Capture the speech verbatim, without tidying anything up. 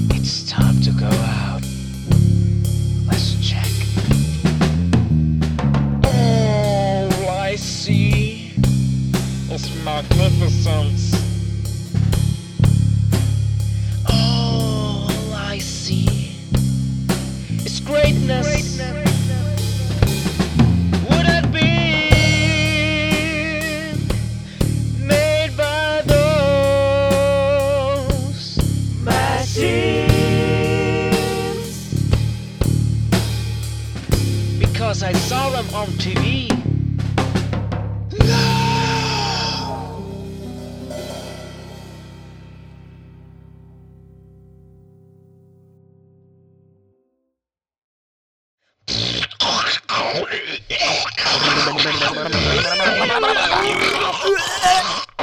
It's time to go out. Let's check. All I see is magnificence. All I see is greatness. greatness. Would it be made by those machines? Because I saw them on T V. No!